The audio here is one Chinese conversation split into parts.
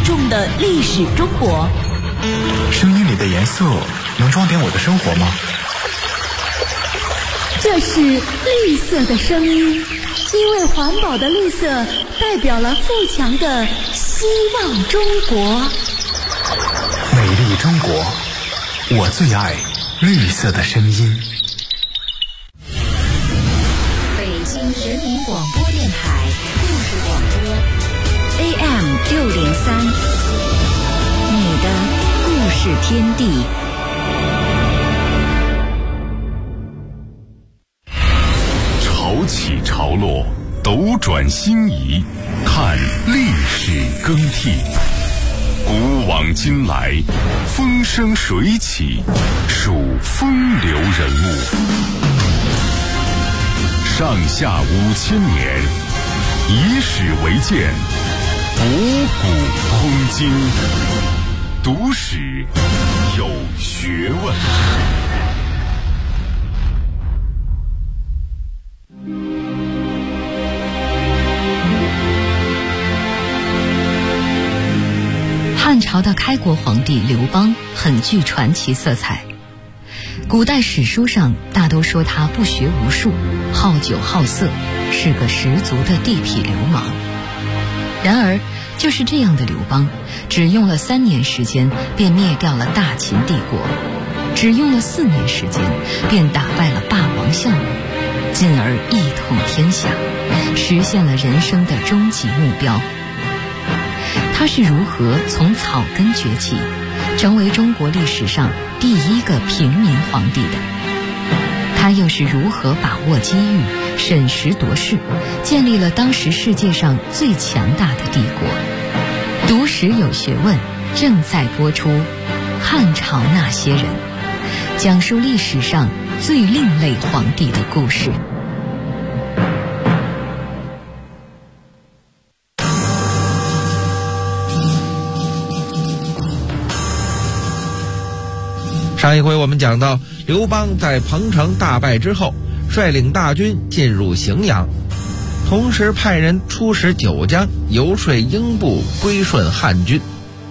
重的历史中国。 声音里的颜色能装点我的生活吗？ 这是绿色的声音，因为环保的绿色代表了富强的希望中国。 美丽中国，我最爱绿色的声音。 北京人民广播电台故事广播 AM603，你的故事天地。 潮起潮落，斗转星移，看历史更替。古往今来，风生水起，数风流人物。上下5000年，以史为鉴，博古通今。读史有学问。 汉朝的开国皇帝刘邦很具传奇色彩，古代史书上大都说他不学无术，好酒好色，是个十足的地痞流氓。然而就是这样的刘邦，只用了3年时间便灭掉了大秦帝国，只用了4年时间便打败了霸王项羽，进而一统天下，实现了人生的终极目标。他是如何从草根崛起，成为中国历史上第一个平民皇帝的？他又是如何把握机遇，审时度势，建立了当时世界上最强大的帝国？读史有学问，正在播出《汉朝那些人》，讲述历史上最另类皇帝的故事。 上一回我们讲到，刘邦在彭城大败之后，率领大军进入荥阳，同时派人出使九江，游说英布归顺汉军。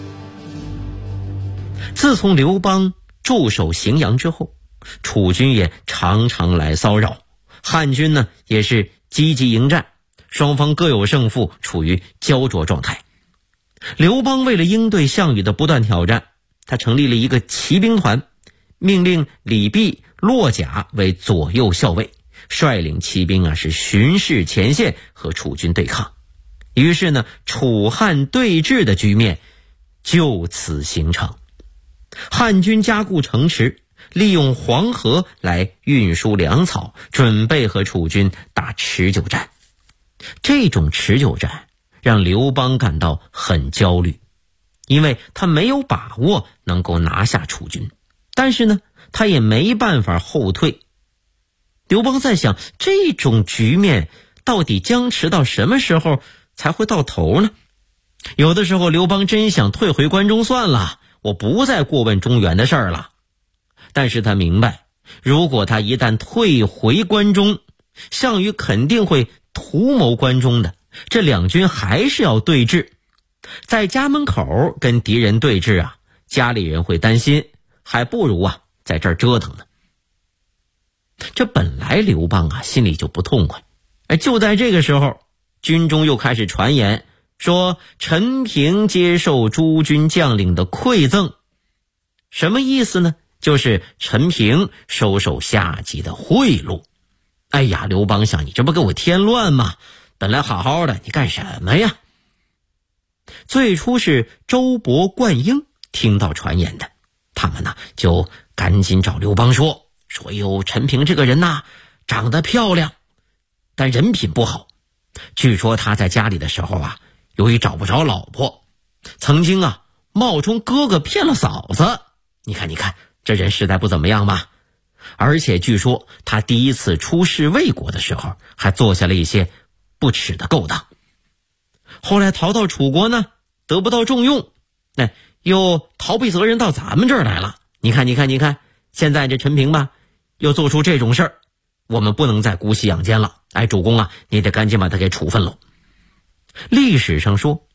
自从刘邦驻守荥阳之后，楚军也常常来骚扰，汉军呢也是积极迎战，双方各有胜负，处于焦灼状态。刘邦为了应对项羽的不断挑战，他成立了一个骑兵团，命令李弼、骆贾为左右校尉，率领骑兵是巡视前线和楚军对抗。于是呢，楚汉对峙的局面就此形成。汉军加固城池，利用黄河来运输粮草，准备和楚军打持久战。这种持久战让刘邦感到很焦虑，因为他没有把握能够拿下楚军，但是呢，他也没办法后退。刘邦在想，这种局面到底僵持到什么时候才会到头呢？有的时候刘邦真想退回关中算了，我不再过问中原的事儿了。但是他明白，如果他一旦退回关中，项羽肯定会图谋关中的，这两军还是要对峙。在家门口跟敌人对峙家里人会担心，还不如在这儿折腾呢。这本来刘邦心里就不痛快，就在这个时候，军中又开始传言说陈平接受诸军将领的馈赠。什么意思呢？就是陈平收受下级的贿赂。哎呀，刘邦想，你这不给我添乱吗？本来好好的，你干什么呀？最初是周勃、灌婴听到传言的，他们就赶紧找刘邦说哟，陈平这个人长得漂亮，但人品不好。据说他在家里的时候由于找不着老婆，曾经冒充哥哥骗了嫂子。你看这人实在不怎么样吧？而且据说他第一次出使魏国的时候，还做下了一些不耻的勾当。后来逃到楚国呢，得不到重用，又逃避责任到咱们这儿来了。你看，现在这陈平又做出这种事儿，我们不能再姑息养奸了。主公你得赶紧把他给处分了。历史上说，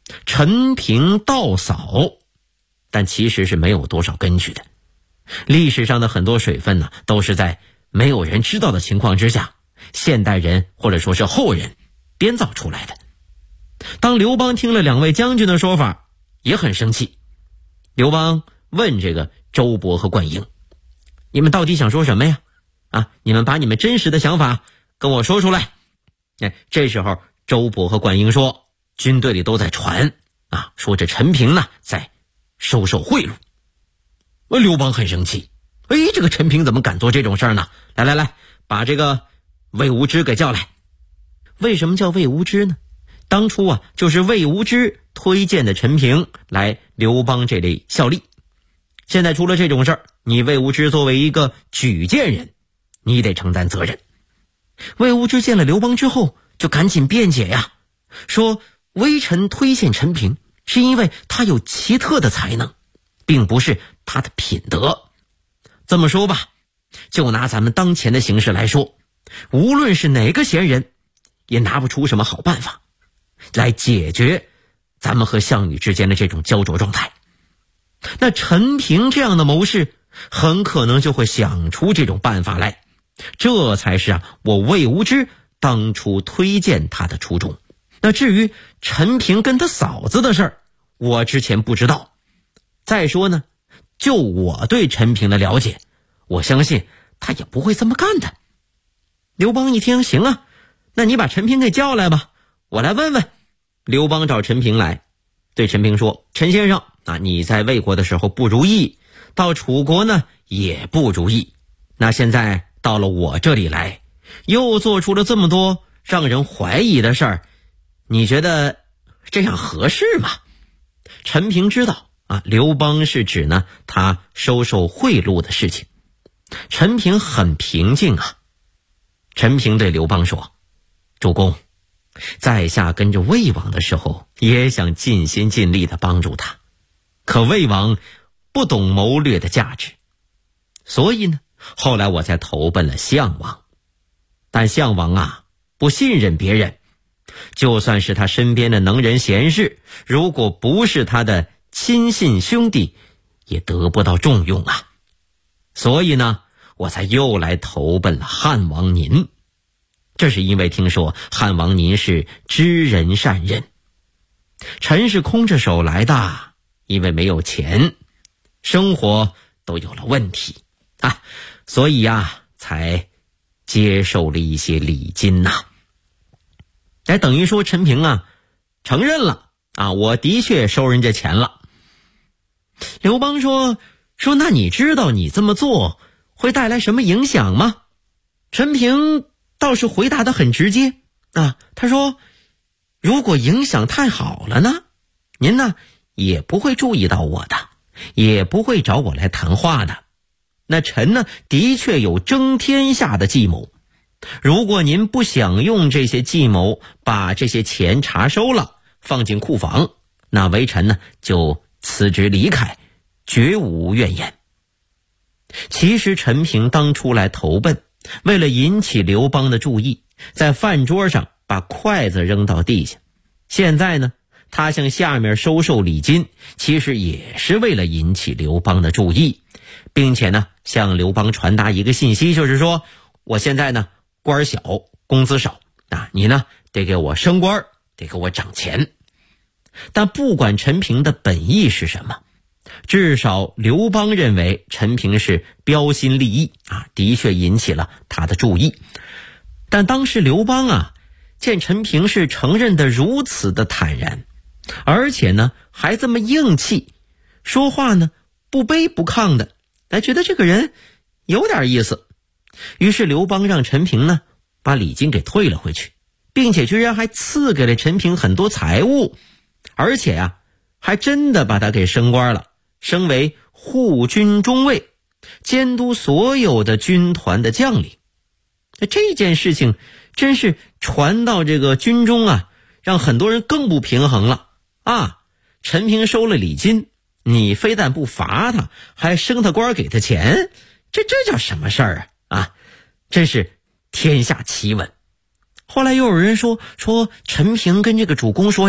陈平盗扫，但其实是没有多少根据的。历史上的很多水分呢，都是在没有人知道的情况之下，现代人或者说是后人编造出来的。当刘邦听了两位将军的说法，也很生气。刘邦问这个周勃和灌婴，你们到底想说什么呀？你们把你们真实的想法跟我说出来。这时候周勃和灌婴说，军队里都在传说这陈平呢在收受贿赂。刘邦很生气，这个陈平怎么敢做这种事儿呢？来，把这个魏无知给叫来。为什么叫魏无知呢？当初就是魏无知推荐的陈平来刘邦这里效力。现在出了这种事儿，你魏无知作为一个举荐人，你得承担责任。魏无知见了刘邦之后，就赶紧辩解说微臣推荐陈平是因为他有奇特的才能，并不是他的品德。这么说吧，就拿咱们当前的形势来说，无论是哪个贤人，也拿不出什么好办法来解决咱们和项羽之间的这种焦灼状态。那陈平这样的谋士很可能就会想出这种办法来，这才是我魏无知当初推荐他的初衷。那至于陈平跟他嫂子的事儿，我之前不知道。再说呢，就我对陈平的了解，我相信他也不会这么干的。刘邦一听，行那你把陈平给叫来吧，我来问问。刘邦找陈平来，对陈平说，陈先生你在魏国的时候不如意，到楚国呢也不如意，那现在到了我这里来，又做出了这么多让人怀疑的事儿，你觉得这样合适吗？陈平知道刘邦是指呢他收受贿赂的事情。陈平很平静陈平对刘邦说，主公，在下跟着魏王的时候也想尽心尽力地帮助他，可魏王不懂谋略的价值，所以呢后来我才投奔了项王。但项王不信任别人，就算是他身边的能人贤士，如果不是他的亲信兄弟，也得不到重用所以呢我才又来投奔了汉王您。这是因为听说汉王您是知人善任，臣是空着手来的，因为没有钱，生活都有了问题所以才接受了一些礼金等于说陈平承认了我的确收人家钱了。刘邦说那你知道你这么做会带来什么影响吗？陈平倒是回答得很直接他说，如果影响太好了呢，您呢也不会注意到我的，也不会找我来谈话的。那臣呢的确有争天下的计谋，如果您不想用这些计谋把这些钱查收了放进库房，那微臣呢就辞职离开，绝无怨言。其实陈平当初来投奔，为了引起刘邦的注意，在饭桌上把筷子扔到地下。现在呢他向下面收受礼金，其实也是为了引起刘邦的注意，并且呢向刘邦传达一个信息，就是说我现在呢官小工资少你呢得给我升官，得给我涨钱。但不管陈平的本意是什么，至少刘邦认为陈平是标新立异的确引起了他的注意。但当时刘邦见陈平是承认的如此的坦然，而且呢还这么硬气，说话呢不卑不亢的，觉得这个人有点意思。于是刘邦让陈平呢把礼金给退了回去，并且居然还赐给了陈平很多财物，而且还真的把他给升官了，升为护军中尉，监督所有的军团的将领。这件事情真是传到这个军中让很多人更不平衡了陈平收了礼金，你非但不罚他，还升他官给他钱，这叫什么事儿真是天下奇闻。后来又有人说陈平跟这个主公说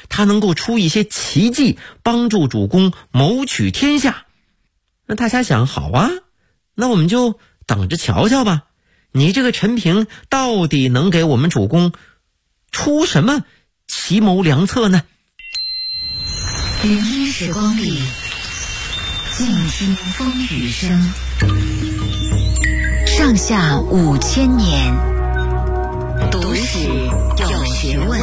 他能够出一些奇计，帮助主公谋取天下。那大家想，好啊，那我们就等着瞧瞧吧，你这个陈平到底能给我们主公出什么奇谋良策呢？ 云烟时光里，静听风雨声。上下5000年，读史有学问。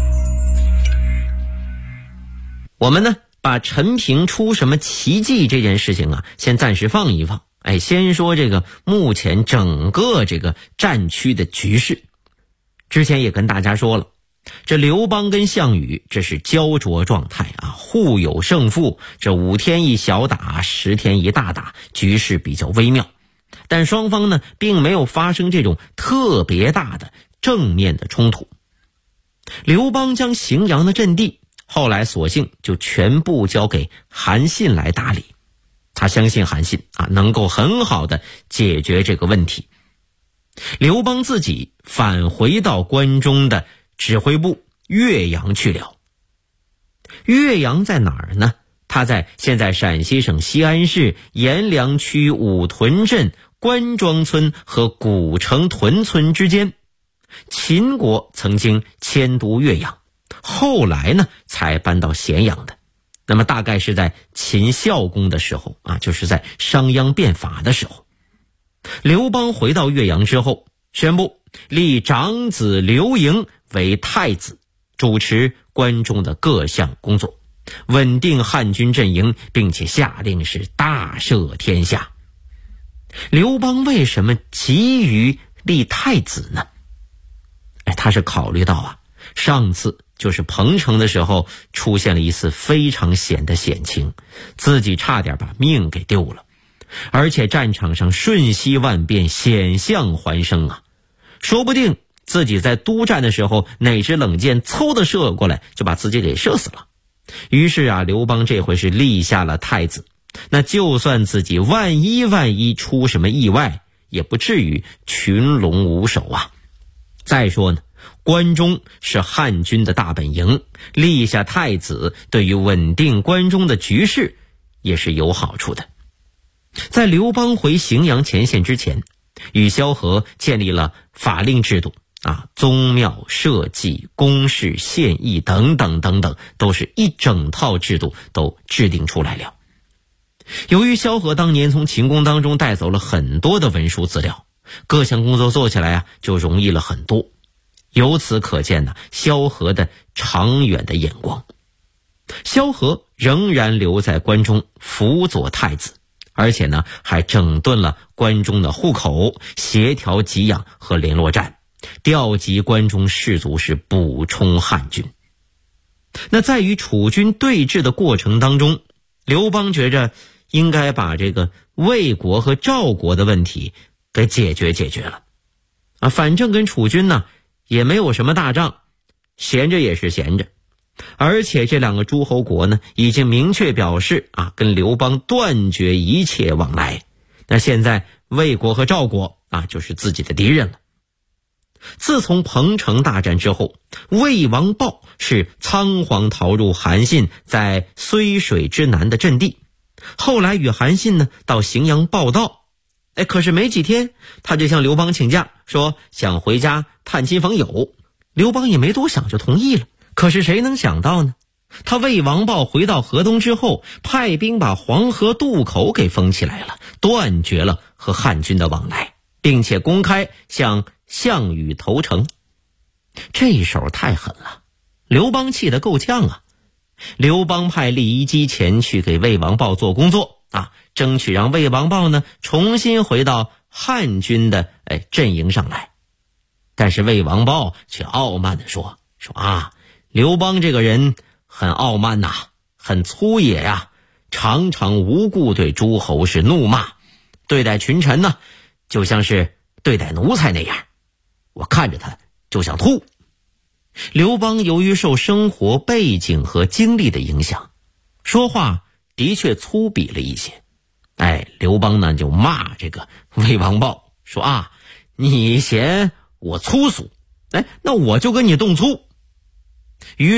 我们呢，把陈平出什么奇迹这件事情啊，先暂时放一放。先说这个目前整个这个战区的局势。之前也跟大家说了，这刘邦跟项羽这是焦灼状态啊，互有胜负，这5天一小打，10天一大打，局势比较微妙。但双方呢，并没有发生这种特别大的正面的冲突。刘邦将荥阳的阵地后来索性就全部交给韩信来打理，他相信韩信啊能够很好的解决这个问题。刘邦自己返回到关中的指挥部岳阳去了。岳阳在哪儿呢？它在现在陕西省西安市阎良区五屯镇关庄村和古城屯村之间。秦国曾经迁都岳阳，后来呢才搬到咸阳的。那么大概是在秦孝公的时候啊，就是在商鞅变法的时候。刘邦回到岳阳之后，宣布立长子刘盈为太子，主持关中的各项工作，稳定汉军阵营，并且下令是大赦天下。刘邦为什么急于立太子呢？他是考虑到啊，上次就是彭城的时候出现了一次非常险的险情，自己差点把命给丢了，而且战场上瞬息万变，险象环生啊，说不定自己在督战的时候哪支冷箭嗖的射过来，就把自己给射死了。于是啊，刘邦这回是立下了太子，那就算自己万一出什么意外，也不至于群龙无首啊。再说呢，关中是汉军的大本营，立下太子对于稳定关中的局势也是有好处的。在刘邦回荥阳前线之前，与萧何建立了法令制度啊，宗庙、社稷、公事、县邑等等等等，都是一整套制度都制定出来了。由于萧何当年从秦宫当中带走了很多的文书资料，各项工作做起来啊就容易了很多。由此可见呢，萧何的长远的眼光。萧何仍然留在关中辅佐太子，而且呢还整顿了关中的户口，协调给养和联络站，调集关中士卒是补充汉军。那在与楚军对峙的过程当中，刘邦觉着应该把这个魏国和赵国的问题给解决了啊，反正跟楚军呢也没有什么大仗，闲着也是闲着。而且这两个诸侯国呢已经明确表示啊，跟刘邦断绝一切往来。那现在魏国和赵国啊就是自己的敌人了。自从彭城大战之后，魏王豹是仓皇逃入韩信在睢水之南的阵地，后来与韩信呢到荥阳报道。可是没几天他就向刘邦请假，说想回家探亲访友。刘邦也没多想就同意了。可是谁能想到呢，他魏王豹回到河东之后，派兵把黄河渡口给封起来了，断绝了和汉军的往来，并且公开向项羽投诚。这一手太狠了，刘邦气得够呛啊。刘邦派李夷姬前去给魏王豹做工作啊，争取让魏王豹呢重新回到汉军的阵营上来。但是魏王豹却傲慢地说啊，刘邦这个人很傲慢呐，很粗野呀，常常无故对诸侯是怒骂，对待群臣呢就像是对待奴才那样，我看着他就想吐。刘邦由于受生活背景和经历的影响，说话的确粗鄙了一些。刘邦呢就骂这个魏王豹说啊，你嫌我粗俗，那我就跟你动粗。于是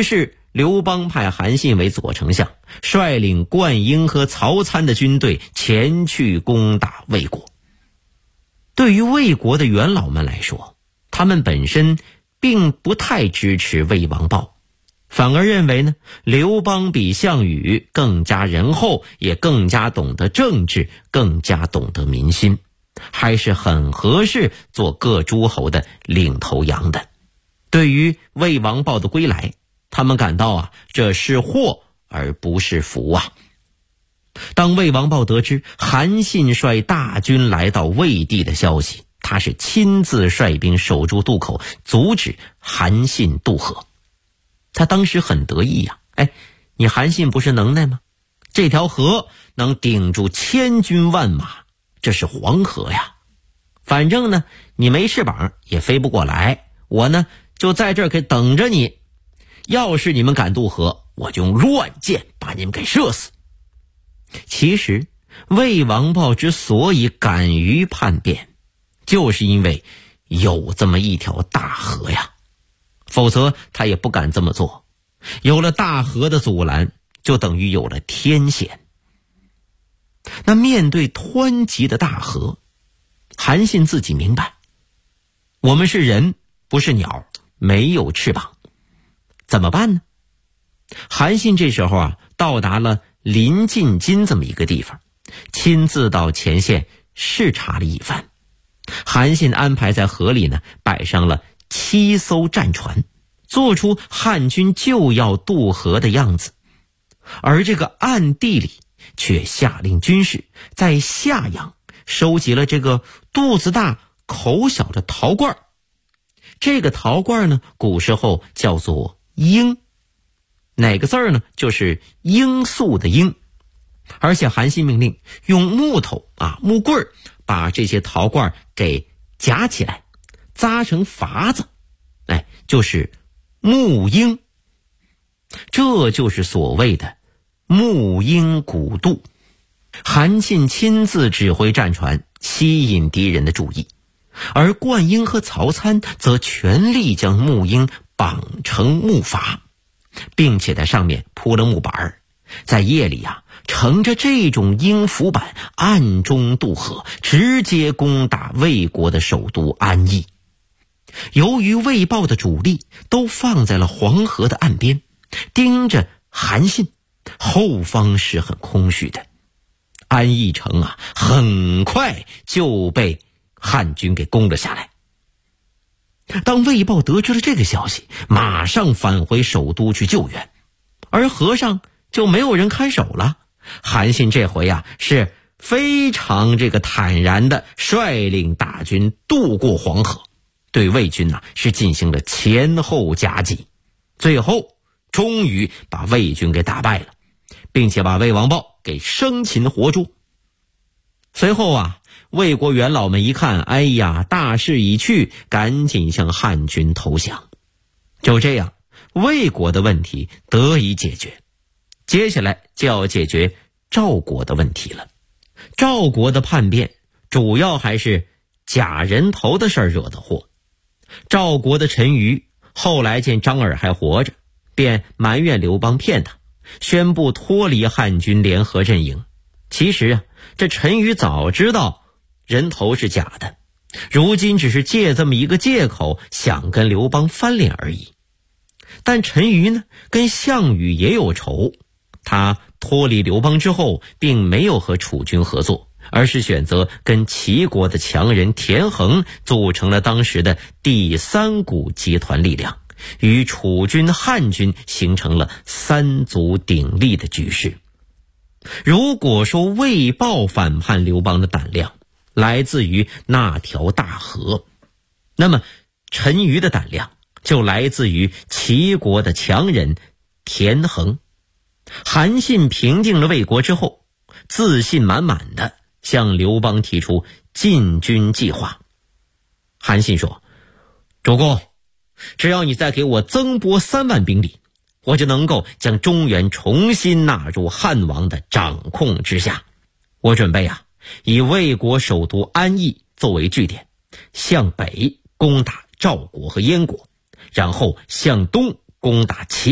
刘邦派韩信为左丞相，率领灌婴和曹参的军队前去攻打魏国。对于魏国的元老们来说，他们本身并不太支持魏王豹，反而认为呢，刘邦比项羽更加仁厚，也更加懂得政治，更加懂得民心，还是很合适做各诸侯的领头羊的。对于魏王豹的归来，他们感到这是祸而不是福啊。当魏王豹得知韩信率大军来到魏地的消息，他是亲自率兵守住渡口，阻止韩信渡河。他当时很得意呀，你韩信不是能耐吗？这条河能顶住千军万马，这是黄河呀。反正呢，你没翅膀也飞不过来，我呢就在这儿给等着你。要是你们敢渡河，我就用乱箭把你们给射死。其实魏王豹之所以敢于叛变，就是因为有这么一条大河呀，否则他也不敢这么做。有了大河的阻拦，就等于有了天险。那面对湍急的大河，韩信自己明白，我们是人，不是鸟，没有翅膀，怎么办呢？韩信这时候到达了临晋津这么一个地方，亲自到前线视察了一番。韩信安排在河里呢摆上了7艘战船，做出汉军就要渡河的样子，而这个暗地里却下令军士在下阳收集了这个肚子大口小的陶罐。这个陶罐呢，古时候叫做罂，哪个字儿呢？就是罂粟的罂。而且韩信命令用木棍把这些陶罐给夹起来，扎成筏子，就是木缨。这就是所谓的木缨鼓渡。韩信亲自指挥战船，吸引敌人的注意，而灌婴和曹参则全力将木缨绑成木筏，并且在上面铺了木板，在夜里乘着这种缨浮板暗中渡河，直接攻打魏国的首都安邑。由于魏豹的主力都放在了黄河的岸边，盯着韩信，后方是很空虚的。安邑城很快就被汉军给攻了下来。当魏豹得知了这个消息，马上返回首都去救援，而河上就没有人看守了。韩信这回是非常坦然的率领大军渡过黄河，对魏军是进行了前后夹击，最后终于把魏军给打败了，并且把魏王豹给生擒活捉。随后魏国元老们一看，大势已去，赶紧向汉军投降。就这样，魏国的问题得以解决。接下来就要解决赵国的问题了。赵国的叛变主要还是假人头的事儿惹的祸。赵国的陈馀后来见张耳还活着，便埋怨刘邦骗他，宣布脱离汉军联合阵营。其实这陈馀早知道人头是假的，如今只是借这么一个借口想跟刘邦翻脸而已。但陈馀呢，跟项羽也有仇，他脱离刘邦之后并没有和楚军合作，而是选择跟齐国的强人田横组成了当时的第三股集团力量，与楚军、汉军形成了三足鼎立的局势。如果说魏豹反叛刘邦的胆量来自于那条大河，那么陈馀的胆量就来自于齐国的强人田横。韩信平定了魏国之后，自信满满的向刘邦提出进军计划。韩信说：主公，只要你再给我增拨3万兵力，我就能够将中原重新纳入汉王的掌控之下。我准备以魏国首都安邑作为据点，向北攻打赵国和燕国，然后向东攻打齐国，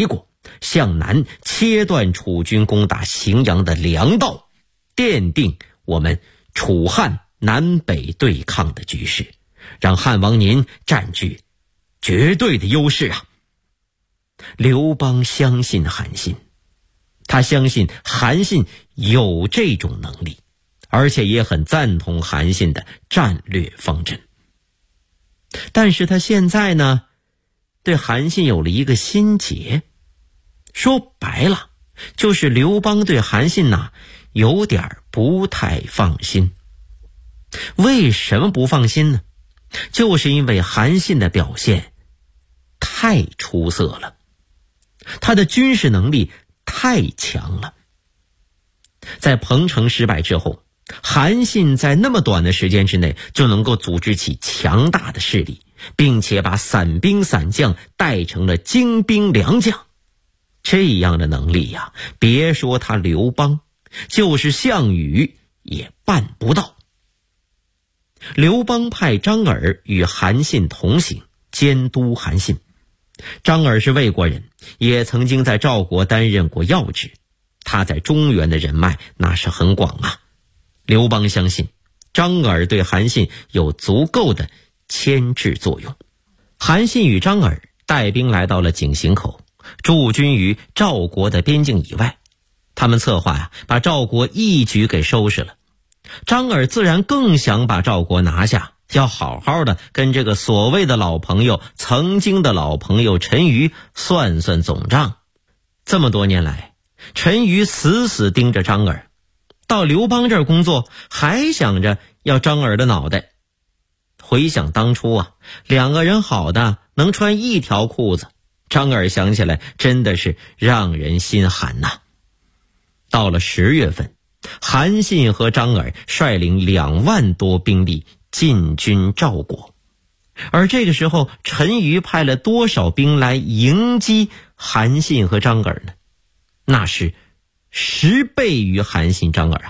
向南切断楚军攻打荥阳的粮道，奠定我们楚汉南北对抗的局势，让汉王您占据绝对的优势啊！刘邦相信韩信，他相信韩信有这种能力，而且也很赞同韩信的战略方针。但是他现在呢，对韩信有了一个心结，说白了，就是刘邦对韩信有点不太放心。为什么不放心呢？就是因为韩信的表现太出色了，他的军事能力太强了。在彭城失败之后，韩信在那么短的时间之内就能够组织起强大的势力，并且把散兵散将带成了精兵良将。这样的能力呀，别说他刘邦，就是项羽也办不到。刘邦派张耳与韩信同行，监督韩信。张耳是魏国人，也曾经在赵国担任过要职，他在中原的人脉那是很广啊。刘邦相信张耳对韩信有足够的牵制作用。韩信与张耳带兵来到了井陉口，驻军于赵国的边境以外。他们策划把赵国一举给收拾了。张耳自然更想把赵国拿下，要好好的跟这个所谓的老朋友，曾经的老朋友陈馀算算总账。这么多年来，陈馀死死盯着张耳，到刘邦这儿工作，还想着要张耳的脑袋。回想当初两个人好的能穿一条裤子，张耳想起来真的是让人心寒呐。到了10月份，韩信和张耳率领2万多兵力进军赵国。而这个时候，陈馀派了多少兵来迎击韩信和张耳呢？那是10倍于韩信张耳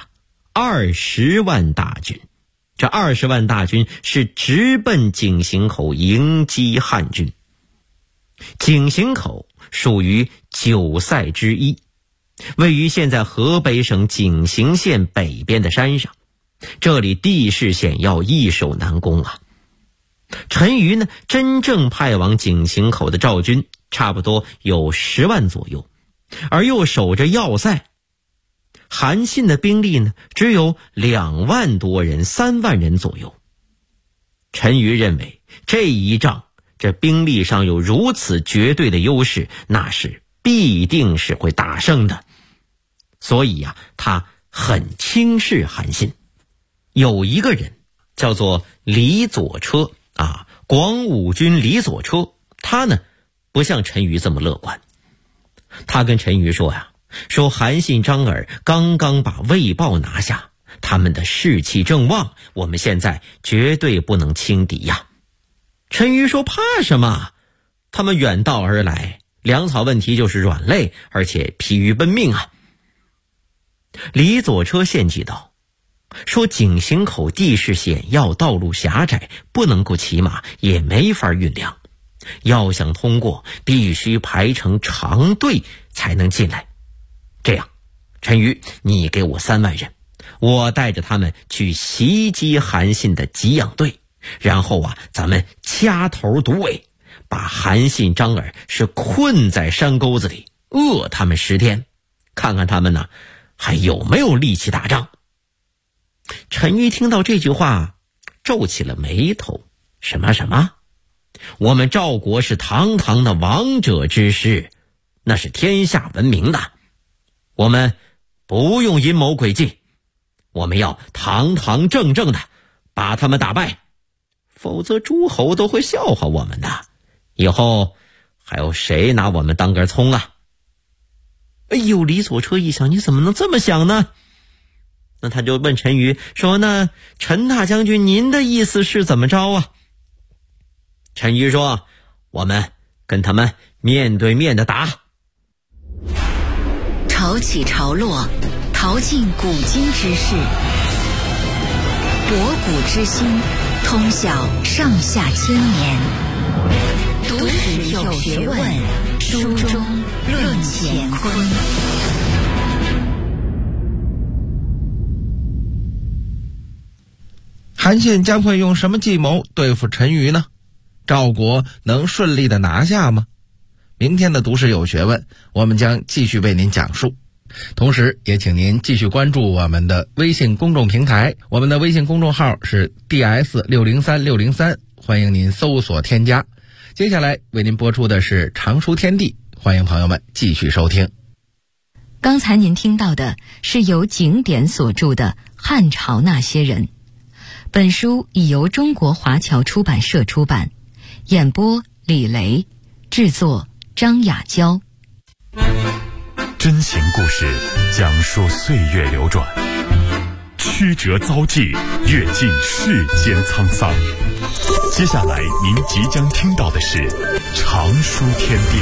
20万大军。这20万大军是直奔井陉口迎击汉军。井陉口属于9塞之一，位于现在河北省井陉县北边的山上，这里地势险要，易守难攻啊。陈馀呢，真正派往井陉口的赵军差不多有10万左右，而又守着要塞。韩信的兵力呢，只有2万多人，3万人左右。陈馀认为这一仗，这兵力上有如此绝对的优势，那是必定是会打胜的。所以他很轻视韩信。有一个人叫做李左车广武军李左车，他呢不像陈馀这么乐观。他跟陈馀说韩信张耳刚刚把魏豹拿下，他们的士气正旺，我们现在绝对不能轻敌呀。陈馀说怕什么？他们远道而来，粮草问题就是软肋，而且疲于奔命啊。李左车献计道，说井陉口地势险要，道路狭窄，不能够骑马，也没法运粮，要想通过，必须排成长队才能进来。这样，陈馀，你给我3万人，我带着他们去袭击韩信的给养队，然后咱们掐头堵尾，把韩信张耳是困在山沟子里，饿他们10天，看看他们还有没有力气打仗。陈馀听到这句话，皱起了眉头。什么？我们赵国是堂堂的王者之师，那是天下闻名的，我们不用阴谋诡计，我们要堂堂正正的把他们打败，否则诸侯都会笑话我们的，以后还有谁拿我们当根葱啊？哎呦，李左车一想，你怎么能这么想呢？那他就问陈馀说，那陈大将军您的意思是怎么着啊？陈馀说，我们跟他们面对面的打。 潮起潮落，淘尽古今之事，博古知新，通晓上下千年，读史有学问，书中论乾坤。 韩信将会用什么计谋对付陈馀呢？赵国能顺利的拿下吗？明天的读史有学问，我们将继续为您讲述。同时也请您继续关注我们的微信公众平台，我们的微信公众号是 DS603603，欢迎您搜索添加。接下来为您播出的是常书天地，欢迎朋友们继续收听。 刚才您听到的是由景典所著的《汉朝那些人》，本书已由中国华侨出版社出版，演播李雷，制作张雅娇。 真情故事讲述岁月流转，曲折遭际，阅尽世间沧桑。接下来您即将听到的是常书天地。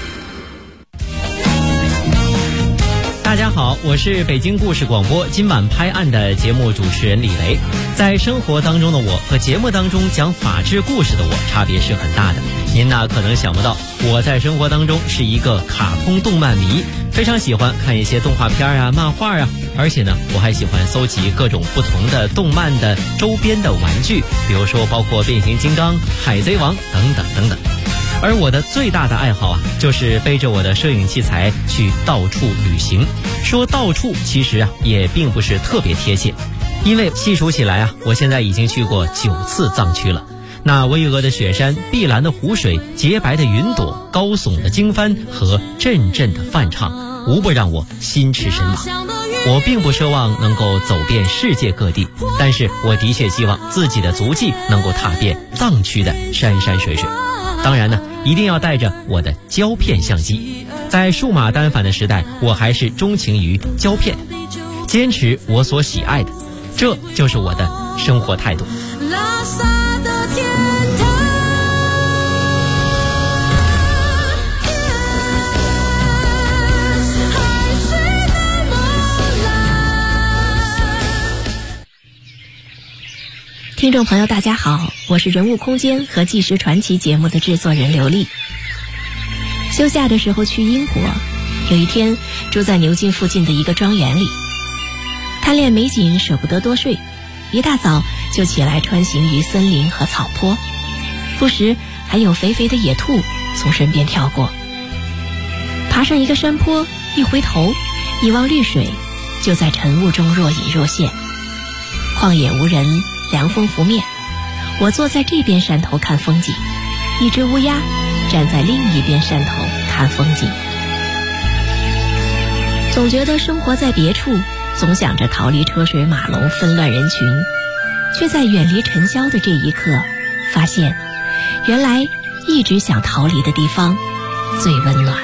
大家好，我是北京故事广播今晚拍案的节目主持人李雷。在生活当中的我和节目当中讲法治故事的我差别是很大的。您呢可能想不到，我在生活当中是一个卡通动漫迷，非常喜欢看一些动画片啊、漫画啊，而且呢我还喜欢搜集各种不同的动漫的周边的玩具，比如说包括变形金刚、海贼王等等等等。而我的最大的爱好啊，就是背着我的摄影器材去到处旅行。说到处其实啊也并不是特别贴切，因为细数起来啊，我现在已经去过9次藏区了。那巍峨的雪山、碧蓝的湖水、洁白的云朵、高耸的经幡和阵阵的梵唱，无不让我心驰神往。我并不奢望能够走遍世界各地，但是我的确希望自己的足迹能够踏遍藏区的山山水水。当然呢，一定要带着我的胶片相机。在数码单反的时代，我还是钟情于胶片，坚持我所喜爱的，这就是我的生活态度。 拉萨的天堂，海水那么蓝。 听众朋友大家好，我是人物空间和纪实传奇节目的制作人刘丽。休假的时候去英国，有一天住在牛津附近的一个庄园里，贪恋美景舍不得多睡，一大早就起来穿行于森林和草坡，不时还有肥肥的野兔从身边跳过。爬上一个山坡，一回头一望绿水，就在晨雾中若隐若现。旷野无人，凉风拂面，我坐在这边山头看风景，一只乌鸦站在另一边山头看风景。总觉得生活在别处，总想着逃离车水马龙纷乱人群，却在远离尘嚣的这一刻，发现原来一直想逃离的地方最温暖。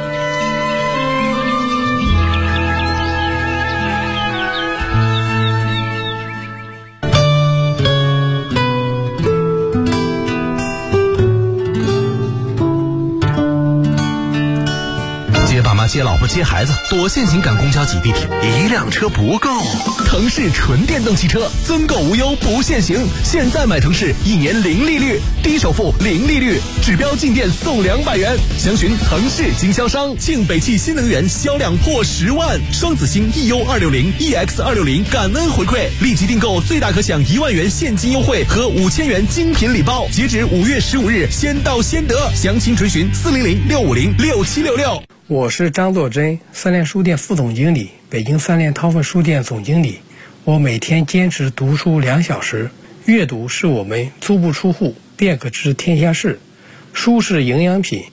接老婆接孩子，多限行赶公交挤地铁，一辆车不够。腾势纯电动汽车，增购无忧不限行，现在买腾势1年零利率，低首付零利率，指标进店送200元。详询腾势经销商。庆北汽新能源销量破10万，双子星 EU260、EX260 感恩回馈，立即订购最大可享1万元现金优惠和5000元精品礼包，截止5月15日，先到先得。详情垂询400-650-6766。 我是张作珍，三联书店副总经理，北京三联韬奋书店总经理。我每天坚持读书2小时，阅读是我们足不出户便可知天下事，书是营养品，